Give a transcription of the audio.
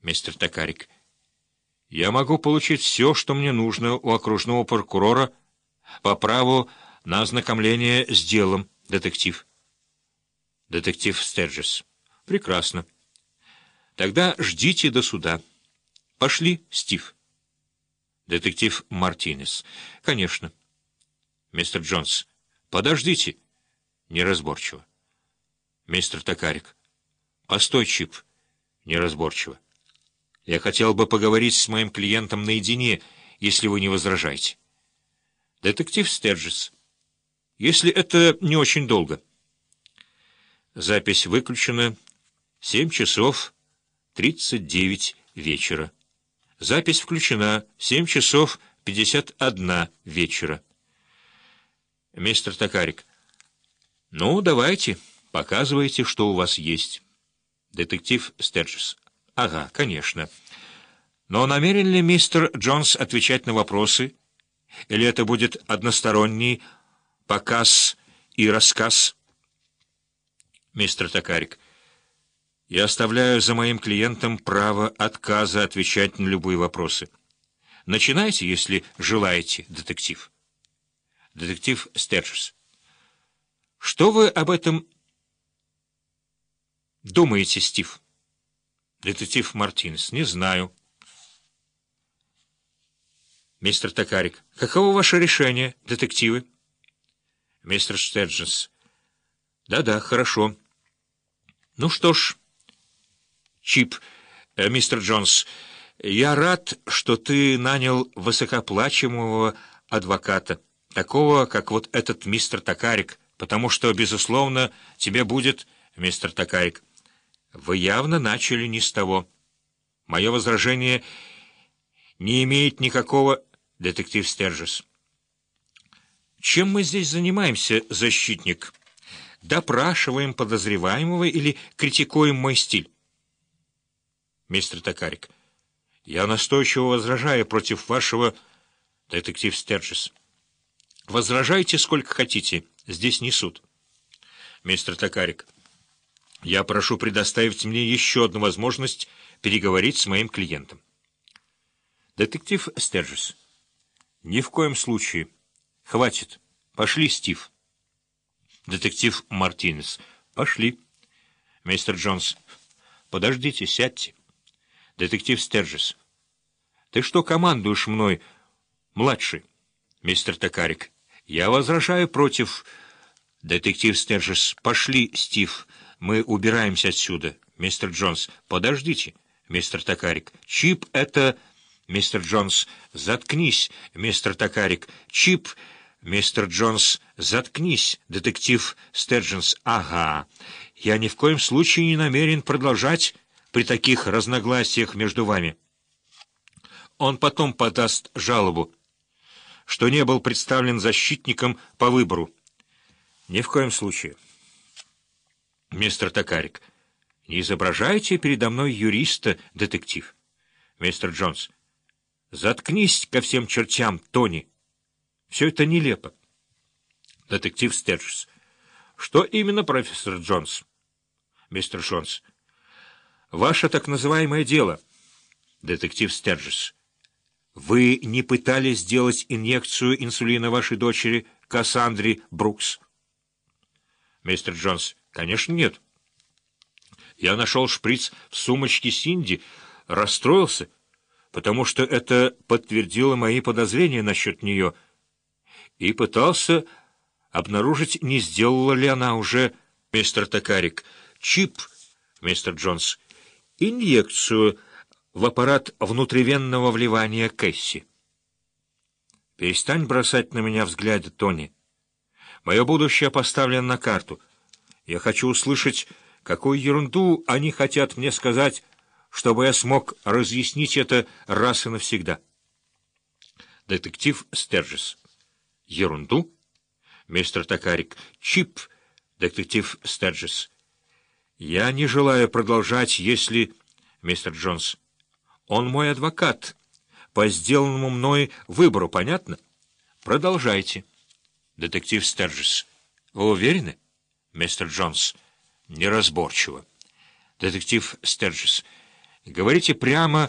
Мистер Токарик. Я могу получить все, что мне нужно у окружного прокурора по праву на ознакомление с делом, детектив. Детектив Стерджес. Прекрасно. Тогда ждите до суда. Пошли, Стив. Детектив Мартинес. Конечно. Мистер Джонс. Подождите. Неразборчиво. Мистер Токарик. Постой, Чип. Неразборчиво. Я хотел бы поговорить с моим клиентом наедине, если вы не возражаете. Детектив Стерджес. Если это не очень долго. Запись выключена. 7 часов 39 вечера. Запись включена. 7 часов 51 вечера. Мистер Токарик. Ну, давайте, показывайте, что у вас есть. Детектив Стерджес. Ага, конечно. Но намерен ли мистер Джонс отвечать на вопросы? Или это будет односторонний показ и рассказ? Мистер Токарик. Я оставляю за моим клиентом право отказа отвечать на любые вопросы. Начинайте, если желаете, детектив. Детектив Стерджес. Что вы об этом думаете, Стив? Детектив Мартинес. Не знаю. Мистер Токарик. Каково ваше решение, детективы? Мистер Стерджес. Да-да, хорошо. Ну что ж, Чип, мистер Джонс, я рад, что ты нанял высокооплачиваемого адвоката, такого, как вот этот мистер Токарик, потому что, безусловно, тебе будет, мистер Токарик. Вы явно начали не с того. Мое возражение не имеет никакого... Детектив Стерджес. Чем мы здесь занимаемся, защитник? Допрашиваем подозреваемого или критикуем мой стиль? Мистер Токарик. Я настойчиво возражаю против вашего... Детектив Стерджес. Возражайте сколько хотите. Здесь не суд. Мистер Токарик. Я прошу предоставить мне еще одну возможность переговорить с моим клиентом. Детектив Стерджес. Ни в коем случае. Хватит. Пошли, Стив. Детектив Мартинес. Пошли. Мистер Джонс. Подождите, сядьте. Детектив Стерджес. Ты что командуешь мной, младший? Мистер Токарик. Я возражаю против... Детектив Стерджес. Пошли, Стив. Мы убираемся отсюда. Мистер Джонс. Подождите. Мистер Токарик. Чип — это... Мистер Джонс. Заткнись, мистер Токарик. Чип... Мистер Джонс. Заткнись. Детектив Стерджес. Ага. Я ни в коем случае не намерен продолжать при таких разногласиях между вами. Он потом подаст жалобу, что не был представлен защитником по выбору. Ни в коем случае. Мистер Токарик. Не изображайте передо мной юриста, детектив. Мистер Джонс. Заткнись ко всем чертям, Тони. Все это нелепо. Детектив Стерджес. Что именно, профессор Джонс? Мистер Джонс. Ваше так называемое дело. Детектив Стерджес. Вы не пытались сделать инъекцию инсулина вашей дочери Кассандре Брукс? Мистер Джонс. Конечно, нет. Я нашел шприц в сумочке Синди, расстроился, потому что это подтвердило мои подозрения насчет нее, и пытался обнаружить, не сделала ли она уже... Мистер Токарик. Чип, мистер Джонс. Инъекцию в аппарат внутривенного вливания Кэсси. Перестань бросать на меня взгляды, Тони. Мое будущее поставлено на карту. Я хочу услышать, какую ерунду они хотят мне сказать, чтобы я смог разъяснить это раз и навсегда. Детектив Стерджес. Ерунду? Мистер Токарик. Чип. Детектив Стерджес. Я не желаю продолжать, если... Мистер Джонс. Он мой адвокат. По сделанному мной выбору, понятно? Продолжайте. Детектив Стерджес. Вы уверены? Мистер Джонс. Неразборчиво. Детектив Стерджес. Говорите прямо,